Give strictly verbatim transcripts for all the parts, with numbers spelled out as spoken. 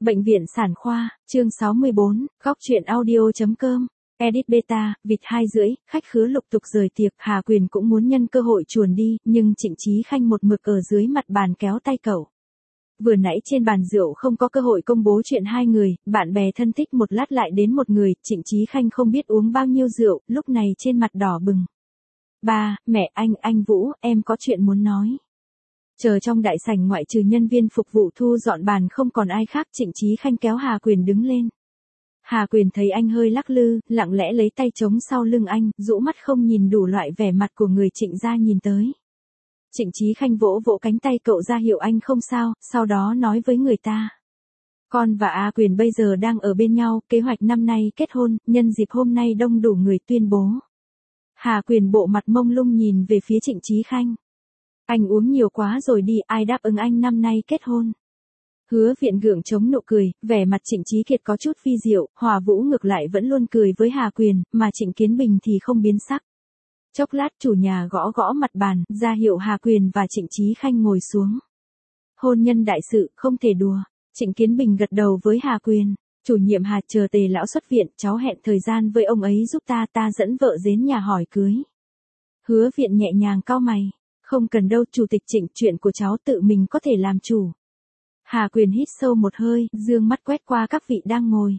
Bệnh viện sản khoa, chương sáu mươi bốn, góc truyện audio.com. Edit beta, vịt hai rưỡi, khách khứa lục tục rời tiệc, Hà Quyền cũng muốn nhân cơ hội chuồn đi, nhưng Trịnh Chí Khanh một mực ở dưới mặt bàn kéo tay cậu. Vừa nãy trên bàn rượu không có cơ hội công bố chuyện hai người, bạn bè thân thích một lát lại đến một người, Trịnh Chí Khanh không biết uống bao nhiêu rượu, lúc này trên mặt đỏ bừng. Ba, mẹ anh, anh Vũ, em có chuyện muốn nói. Chờ trong đại sảnh ngoại trừ nhân viên phục vụ thu dọn bàn không còn ai khác, Trịnh Chí Khanh kéo Hà Quyền đứng lên. Hà Quyền thấy anh hơi lắc lư, lặng lẽ lấy tay chống sau lưng anh, rũ mắt không nhìn đủ loại vẻ mặt của người Trịnh gia nhìn tới. Trịnh Chí Khanh vỗ vỗ cánh tay cậu ra hiệu anh không sao, sau đó nói với người ta. Con và A Quyền bây giờ đang ở bên nhau, kế hoạch năm nay kết hôn, nhân dịp hôm nay đông đủ người tuyên bố. Hà Quyền bộ mặt mông lung nhìn về phía Trịnh Chí Khanh. Anh uống nhiều quá rồi đi, ai đáp ứng anh năm nay kết hôn. Hứa Viện gượng chống nụ cười, vẻ mặt Trịnh Chí Kiệt có chút vi diệu, Hòa Vũ ngược lại vẫn luôn cười với Hà Quyền, mà Trịnh Kiến Bình thì không biến sắc. Chốc lát chủ nhà gõ gõ mặt bàn, ra hiệu Hà Quyền và Trịnh Chí Khanh ngồi xuống. Hôn nhân đại sự, không thể đùa. Trịnh Kiến Bình gật đầu với Hà Quyền. Chủ nhiệm Hà, chờ Tề lão xuất viện, cháu hẹn thời gian với ông ấy giúp ta, ta dẫn vợ đến nhà hỏi cưới. Hứa Viện nhẹ nhàng cau mày. Không cần đâu chủ tịch Trịnh, chuyện của cháu tự mình có thể làm chủ. Hà Quyền hít sâu một hơi, dương mắt quét qua các vị đang ngồi.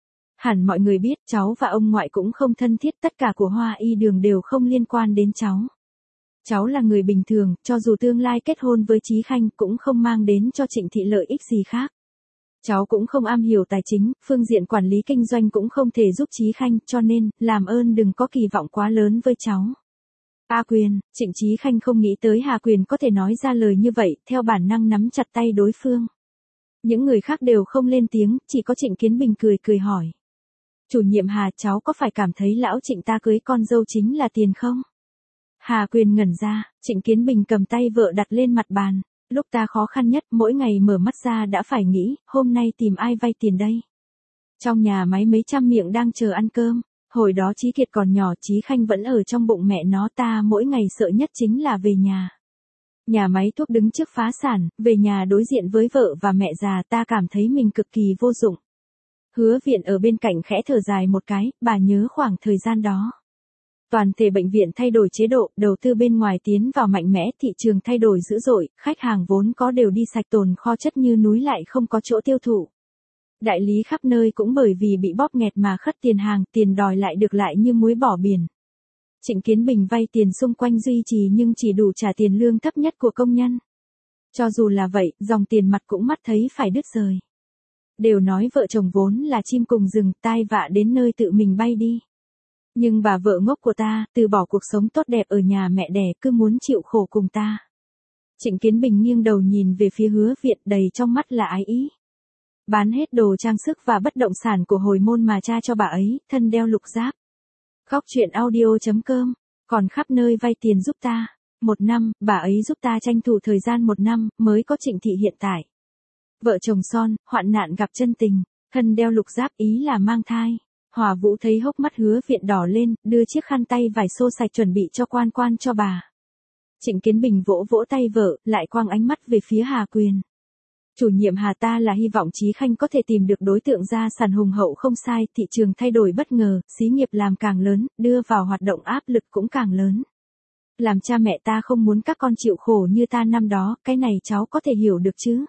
Hẳn mọi người biết cháu và ông ngoại cũng không thân thiết, tất cả của Hoa Y Đường đều không liên quan đến cháu. Cháu là người bình thường, cho dù tương lai kết hôn với Chí Khanh cũng không mang đến cho Trịnh thị lợi ích gì khác. Cháu cũng không am hiểu tài chính, phương diện quản lý kinh doanh cũng không thể giúp Chí Khanh, cho nên, làm ơn đừng có kỳ vọng quá lớn với cháu. A Quyền, Trịnh Chí Khanh không nghĩ tới Hà Quyền có thể nói ra lời như vậy, theo bản năng nắm chặt tay đối phương. Những người khác đều không lên tiếng, chỉ có Trịnh Kiến Bình cười cười hỏi. Chủ nhiệm Hà, cháu có phải cảm thấy lão Trịnh ta cưới con dâu chính là tiền không? Hà Quyền ngẩn ra, Trịnh Kiến Bình cầm tay vợ đặt lên mặt bàn. Lúc ta khó khăn nhất, mỗi ngày mở mắt ra đã phải nghĩ, hôm nay tìm ai vay tiền đây? Trong nhà máy mấy trăm miệng đang chờ ăn cơm. Hồi đó Chí Kiệt còn nhỏ, Chí Khanh vẫn ở trong bụng mẹ nó, ta mỗi ngày sợ nhất chính là về nhà. Nhà máy thuốc đứng trước phá sản, về nhà đối diện với vợ và mẹ già, ta cảm thấy mình cực kỳ vô dụng. Hứa Viện ở bên cạnh khẽ thở dài một cái, bà nhớ khoảng thời gian đó. Toàn thể bệnh viện thay đổi chế độ, đầu tư bên ngoài tiến vào mạnh mẽ, thị trường thay đổi dữ dội, khách hàng vốn có đều đi sạch, tồn kho chất như núi lại không có chỗ tiêu thụ. Đại lý khắp nơi cũng bởi vì bị bóp nghẹt mà khất tiền hàng, tiền đòi lại được lại như muối bỏ biển. Trịnh Kiến Bình vay tiền xung quanh duy trì nhưng chỉ đủ trả tiền lương thấp nhất của công nhân. Cho dù là vậy, dòng tiền mặt cũng mắt thấy phải đứt rời. Đều nói vợ chồng vốn là chim cùng rừng, tai vạ đến nơi tự mình bay đi. Nhưng bà vợ ngốc của ta, từ bỏ cuộc sống tốt đẹp ở nhà mẹ đẻ, cứ muốn chịu khổ cùng ta. Trịnh Kiến Bình nghiêng đầu nhìn về phía Hứa Viện, đầy trong mắt là ái ý. Bán hết đồ trang sức và bất động sản của hồi môn mà cha cho bà ấy, thân đeo lục giáp. Góc truyện audio.com, còn khắp nơi vay tiền giúp ta. Một năm, bà ấy giúp ta tranh thủ thời gian một năm, mới có Trịnh thị hiện tại. Vợ chồng son, hoạn nạn gặp chân tình, thân đeo lục giáp ý là mang thai. Hòa Vũ thấy hốc mắt Hứa Viện đỏ lên, đưa chiếc khăn tay vải xô sạch chuẩn bị cho quan quan cho bà. Trịnh Kiến Bình vỗ vỗ tay vợ, lại quang ánh mắt về phía Hà Quyền. Chủ nhiệm Hà, ta là hy vọng Chí Khanh có thể tìm được đối tượng gia sản hùng hậu không sai, thị trường thay đổi bất ngờ, xí nghiệp làm càng lớn, đưa vào hoạt động áp lực cũng càng lớn. Làm cha mẹ ta không muốn các con chịu khổ như ta năm đó, cái này cháu có thể hiểu được chứ?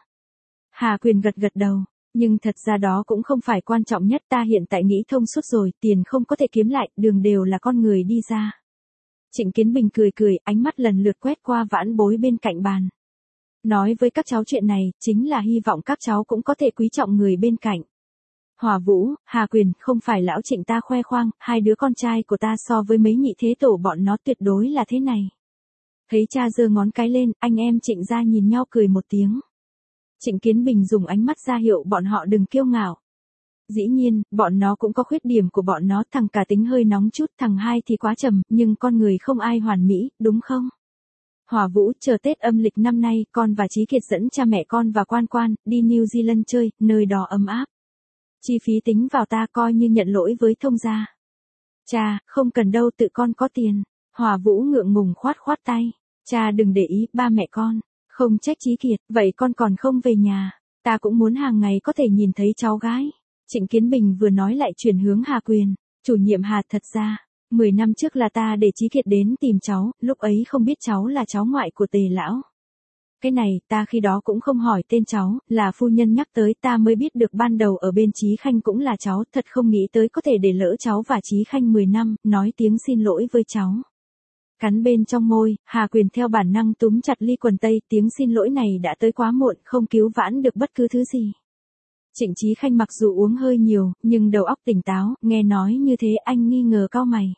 Hà Quyền gật gật đầu, nhưng thật ra đó cũng không phải quan trọng nhất, ta hiện tại nghĩ thông suốt rồi, tiền không có thể kiếm lại, đường đều là con người đi ra. Trịnh Kiến Bình cười cười, ánh mắt lần lượt quét qua vãn bối bên cạnh bàn. Nói với các cháu chuyện này, chính là hy vọng các cháu cũng có thể quý trọng người bên cạnh. Hòa Vũ, Hà Quyền, không phải lão Trịnh ta khoe khoang, hai đứa con trai của ta so với mấy nhị thế tổ bọn nó tuyệt đối là thế này. Thấy cha giơ ngón cái lên, anh em Trịnh gia nhìn nhau cười một tiếng. Trịnh Kiến Bình dùng ánh mắt ra hiệu bọn họ đừng kiêu ngạo. Dĩ nhiên, bọn nó cũng có khuyết điểm của bọn nó, thằng cả tính hơi nóng chút, thằng hai thì quá trầm, nhưng con người không ai hoàn mỹ, đúng không? Hòa Vũ, chờ Tết âm lịch năm nay, con và Chí Kiệt dẫn cha mẹ con và quan quan, đi New Zealand chơi, nơi đó ấm áp. Chi phí tính vào ta coi như nhận lỗi với thông gia. Cha, không cần đâu, tự con có tiền. Hòa Vũ ngượng ngùng khoát khoát tay. Cha đừng để ý, ba mẹ con. Không trách Chí Kiệt, vậy con còn không về nhà. Ta cũng muốn hàng ngày có thể nhìn thấy cháu gái. Trịnh Kiến Bình vừa nói lại chuyển hướng Hà Quyền. Chủ nhiệm Hà, thật ra, mười năm trước là ta để Chí Kiệt đến tìm cháu, lúc ấy không biết cháu là cháu ngoại của Tề lão. Cái này, ta khi đó cũng không hỏi tên cháu, là phu nhân nhắc tới ta mới biết được ban đầu ở bên Chí Khanh cũng là cháu, thật không nghĩ tới có thể để lỡ cháu và Chí Khanh mười năm, nói tiếng xin lỗi với cháu. Cắn bên trong môi, Hà Quyền theo bản năng túm chặt ly quần tây, tiếng xin lỗi này đã tới quá muộn, không cứu vãn được bất cứ thứ gì. Trịnh Chí Khanh mặc dù uống hơi nhiều, nhưng đầu óc tỉnh táo, nghe nói như thế anh nghi ngờ cau mày.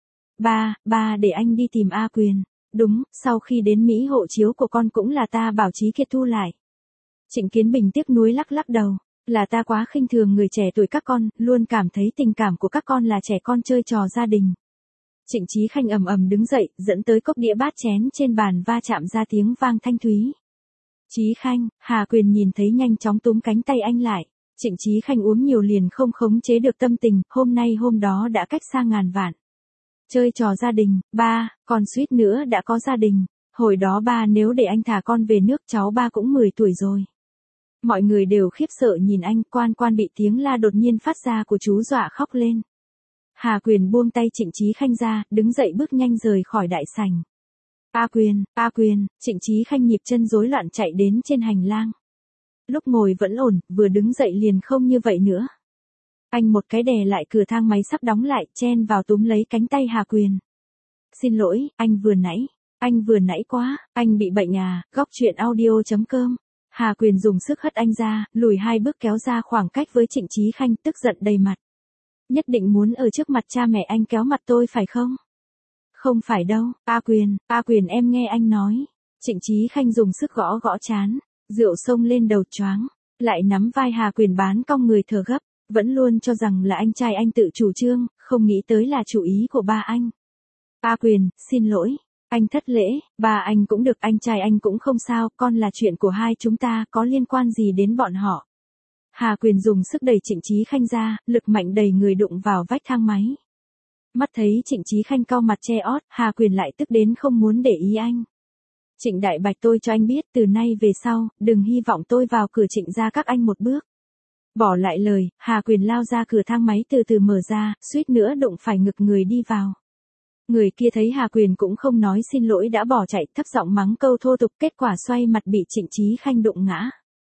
Ba, ba để anh đi tìm A Quyền. Đúng, sau khi đến Mỹ hộ chiếu của con cũng là ta bảo Chí Kiệt thu lại. Trịnh Kiến Bình tiếc nuối lắc lắc đầu, là ta quá khinh thường người trẻ tuổi các con, luôn cảm thấy tình cảm của các con là trẻ con chơi trò gia đình. Trịnh Chí Khanh ầm ầm đứng dậy, dẫn tới cốc đĩa bát chén trên bàn va chạm ra tiếng vang thanh thúy. Chí Khanh, Hà Quyền nhìn thấy nhanh chóng túm cánh tay anh lại. Trịnh Chí Khanh uống nhiều liền không khống chế được tâm tình, hôm nay hôm đó đã cách xa ngàn vạn. Chơi trò gia đình, ba, con suýt nữa đã có gia đình. Hồi đó ba nếu để anh thả con về nước cháu ba cũng mười tuổi rồi. Mọi người đều khiếp sợ nhìn anh, Quan Quan bị tiếng la đột nhiên phát ra của chú dọa khóc lên. Hà Quyền buông tay Trịnh Chí Khanh ra, đứng dậy bước nhanh rời khỏi đại sảnh. A Quyền, A Quyền, Trịnh Chí Khanh nhịp chân rối loạn chạy đến trên hành lang. Lúc ngồi vẫn ổn, vừa đứng dậy liền không như vậy nữa. Anh một cái đè lại cửa thang máy sắp đóng lại, chen vào túm lấy cánh tay Hà Quyền. Xin lỗi, anh vừa nãy, anh vừa nãy quá, anh bị bệnh à, góc chuyện audio chấm com. Hà Quyền dùng sức hất anh ra, lùi hai bước kéo ra khoảng cách với Trịnh Chí Khanh, tức giận đầy mặt. Nhất định muốn ở trước mặt cha mẹ anh kéo mặt tôi phải không? Không phải đâu, A Quyền, A Quyền em nghe anh nói. Trịnh Chí Khanh dùng sức gõ gõ trán, rượu xông lên đầu choáng, lại nắm vai Hà Quyền bán cong người thở gấp, vẫn luôn cho rằng là anh trai anh tự chủ trương, không nghĩ tới là chủ ý của ba anh. A Quyền, xin lỗi, anh thất lễ, ba anh cũng được, anh trai anh cũng không sao, con là chuyện của hai chúng ta, có liên quan gì đến bọn họ. Hà Quyền dùng sức đẩy Trịnh Chí Khanh ra, lực mạnh đẩy người đụng vào vách thang máy. Mắt thấy Trịnh Chí Khanh cau mặt che ót, Hà Quyền lại tức đến không muốn để ý anh. Trịnh Đại Bạch, tôi cho anh biết, từ nay về sau, đừng hy vọng tôi vào cửa Trịnh gia các anh một bước. Bỏ lại lời, Hà Quyền lao ra cửa thang máy từ từ mở ra, suýt nữa đụng phải ngực người đi vào. Người kia thấy Hà Quyền cũng không nói xin lỗi đã bỏ chạy, thấp giọng mắng câu thô tục, kết quả xoay mặt bị Trịnh Chí Khanh đụng ngã.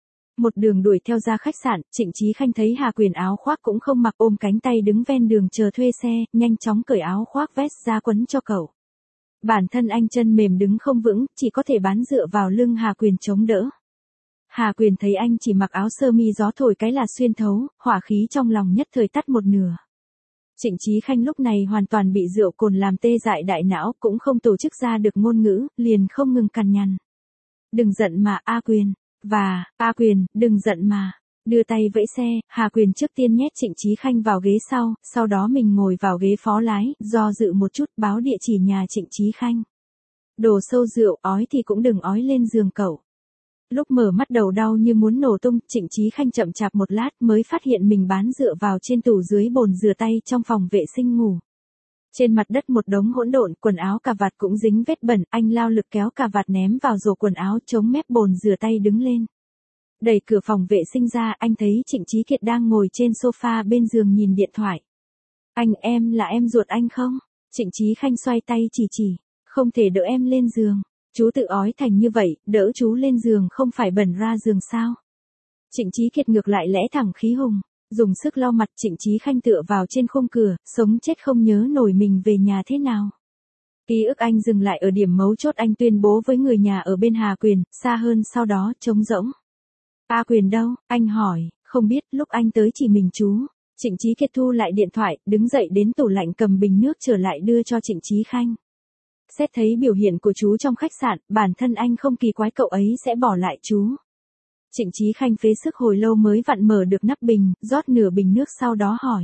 Một đường đuổi theo ra khách sạn, Trịnh Chí Khanh thấy Hà Quyền áo khoác cũng không mặc, ôm cánh tay đứng ven đường chờ thuê xe, nhanh chóng cởi áo khoác vest ra quấn cho cậu. Bản thân anh chân mềm đứng không vững, chỉ có thể bán dựa vào lưng Hà Quyền chống đỡ. Hà Quyền thấy anh chỉ mặc áo sơ mi gió thổi cái là xuyên thấu, hỏa khí trong lòng nhất thời tắt một nửa. Trịnh Chí Khanh lúc này hoàn toàn bị rượu cồn làm tê dại đại não, cũng không tổ chức ra được ngôn ngữ, liền không ngừng cằn nhằn. Đừng giận mà, A Quyền. Và, A Quyền, đừng giận mà. Đưa tay vẫy xe, Hà Quyền trước tiên nhét Trịnh Chí Khanh vào ghế sau, sau đó mình ngồi vào ghế phó lái, do dự một chút, báo địa chỉ nhà Trịnh Chí Khanh. Đồ sâu rượu, ói thì cũng đừng ói lên giường cậu. Lúc mở mắt đầu đau như muốn nổ tung, Trịnh Chí Khanh chậm chạp một lát mới phát hiện mình bán dựa vào trên tủ dưới bồn rửa tay trong phòng vệ sinh ngủ. Trên mặt đất một đống hỗn độn, quần áo cà vạt cũng dính vết bẩn, anh lao lực kéo cà vạt ném vào rổ quần áo, chống mép bồn rửa tay đứng lên. Đẩy cửa phòng vệ sinh ra, anh thấy Trịnh Chí Kiệt đang ngồi trên sofa bên giường nhìn điện thoại. Anh, em là em ruột anh không? Trịnh Chí Khanh xoay tay chỉ chỉ, không thể đỡ em lên giường. Chú tự ói thành như vậy, đỡ chú lên giường không phải bẩn ra giường sao? Trịnh Chí Kiệt ngược lại lẽ thẳng khí hùng, dùng sức lau mặt. Trịnh Chí Khanh tựa vào trên khung cửa, sống chết không nhớ nổi mình về nhà thế nào. Ký ức anh dừng lại ở điểm mấu chốt, anh tuyên bố với người nhà ở bên Hà Quyền, xa hơn sau đó, trống rỗng. A Quyền đâu? Anh hỏi, không biết, lúc anh tới chỉ mình chú. Trịnh Chí Kiệt thu lại điện thoại, đứng dậy đến tủ lạnh cầm bình nước trở lại đưa cho Trịnh Chí Khanh. Xét thấy biểu hiện của chú trong khách sạn, bản thân anh không kỳ quái cậu ấy sẽ bỏ lại chú. Trịnh Chí Khanh phế sức hồi lâu mới vặn mở được nắp bình, rót nửa bình nước sau đó hỏi.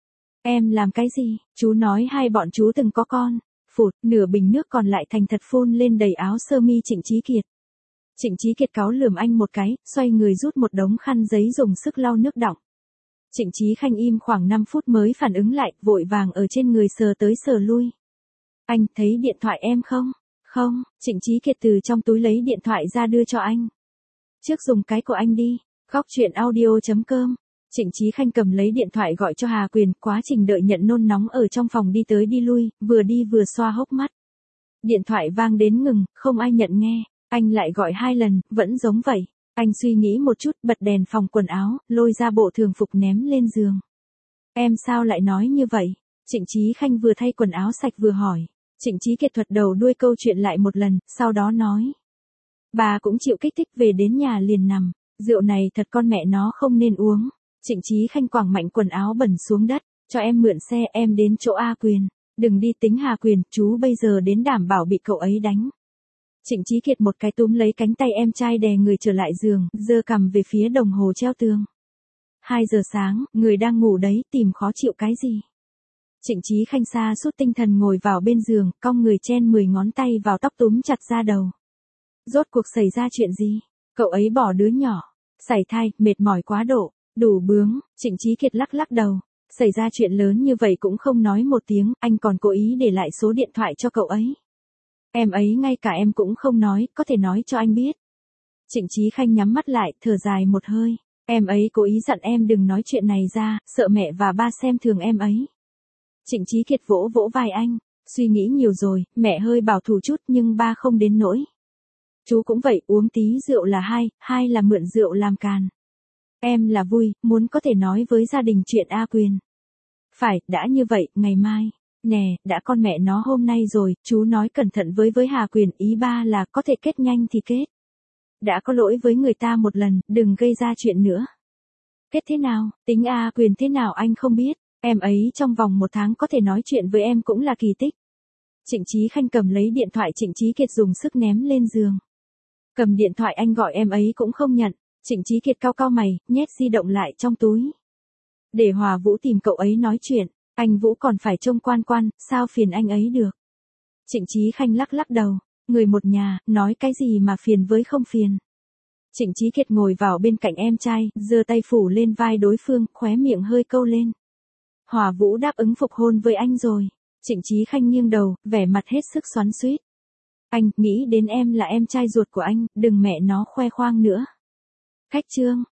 Em làm cái gì? Chú nói hai bọn chú từng có con. Phụt, nửa bình nước còn lại thành thật phun lên đầy áo sơ mi Trịnh Chí Kiệt. Trịnh Chí Kiệt cáu lườm anh một cái, xoay người rút một đống khăn giấy dùng sức lau nước đọng. Trịnh Chí Khanh im khoảng năm phút mới phản ứng lại, vội vàng ở trên người sờ tới sờ lui. Anh, thấy điện thoại em không? Không, Trịnh Chí Kiệt từ trong túi lấy điện thoại ra đưa cho anh. Trước dùng cái của anh đi. Khóc chuyện audio chấm com. Trịnh Chí Khanh cầm lấy điện thoại gọi cho Hà Quyền, quá trình đợi nhận nôn nóng ở trong phòng đi tới đi lui, vừa đi vừa xoa hốc mắt. Điện thoại vang đến ngừng, không ai nhận nghe, anh lại gọi hai lần, vẫn giống vậy. Anh suy nghĩ một chút, bật đèn phòng quần áo, lôi ra bộ thường phục ném lên giường. Em sao lại nói như vậy? Trịnh Chí Khanh vừa thay quần áo sạch vừa hỏi. Trịnh Chí Kiệt thuật đầu đuôi câu chuyện lại một lần, sau đó nói. Bà cũng chịu kích thích về đến nhà liền nằm, rượu này thật con mẹ nó không nên uống. Trịnh Chí Khanh quẳng mạnh quần áo bẩn xuống đất, cho em mượn xe em đến chỗ A Quyền. Đừng đi tính Hà Quyền, chú bây giờ đến đảm bảo bị cậu ấy đánh. Trịnh Chí Kiệt một cái túm lấy cánh tay em trai đè người trở lại giường, giơ cằm về phía đồng hồ treo tường. Hai giờ sáng, người đang ngủ đấy, tìm khó chịu cái gì? Trịnh Chí Khanh sa sút tinh thần ngồi vào bên giường, cong người chen mười ngón tay vào tóc túm chặt ra đầu. Rốt cuộc xảy ra chuyện gì? Cậu ấy bỏ đứa nhỏ, sảy thai, mệt mỏi quá độ, đủ bướng. Trịnh Chí Kiệt lắc lắc đầu. Xảy ra chuyện lớn như vậy cũng không nói một tiếng, anh còn cố ý để lại số điện thoại cho cậu ấy. Em ấy ngay cả em cũng không nói, có thể nói cho anh biết. Trịnh Chí Khanh nhắm mắt lại, thở dài một hơi. Em ấy cố ý dặn em đừng nói chuyện này ra, sợ mẹ và ba xem thường em ấy. Trịnh Chí Kiệt vỗ vỗ vai anh, suy nghĩ nhiều rồi, mẹ hơi bảo thủ chút nhưng ba không đến nỗi. Chú cũng vậy, uống tí rượu là hai, hai là mượn rượu làm càn. Em là vui, muốn có thể nói với gia đình chuyện A Quyền. Phải, đã như vậy, ngày mai. Nè, đã con mẹ nó hôm nay rồi, chú nói cẩn thận với với Hà Quyền, ý ba là có thể kết nhanh thì kết. Đã có lỗi với người ta một lần, đừng gây ra chuyện nữa. Kết thế nào, tính A Quyền thế nào anh không biết, em ấy trong vòng một tháng có thể nói chuyện với em cũng là kỳ tích. Trịnh Chí Khanh cầm lấy điện thoại Trịnh Chí Kiệt dùng sức ném lên giường. Cầm điện thoại anh gọi em ấy cũng không nhận, Trịnh Chí Kiệt cau cau mày, nhét di động lại trong túi. Để Hòa Vũ tìm cậu ấy nói chuyện, anh Vũ còn phải trông quan quan, sao phiền anh ấy được. Trịnh Chí Khanh lắc lắc đầu, người một nhà, nói cái gì mà phiền với không phiền. Trịnh Chí Kiệt ngồi vào bên cạnh em trai, giơ tay phủ lên vai đối phương, khóe miệng hơi câu lên. Hòa Vũ đáp ứng phục hôn với anh rồi. Trịnh Chí Khanh nghiêng đầu, vẻ mặt hết sức xoắn xuýt. Anh, nghĩ đến em là em trai ruột của anh, đừng mẹ nó khoe khoang nữa. Khách trương,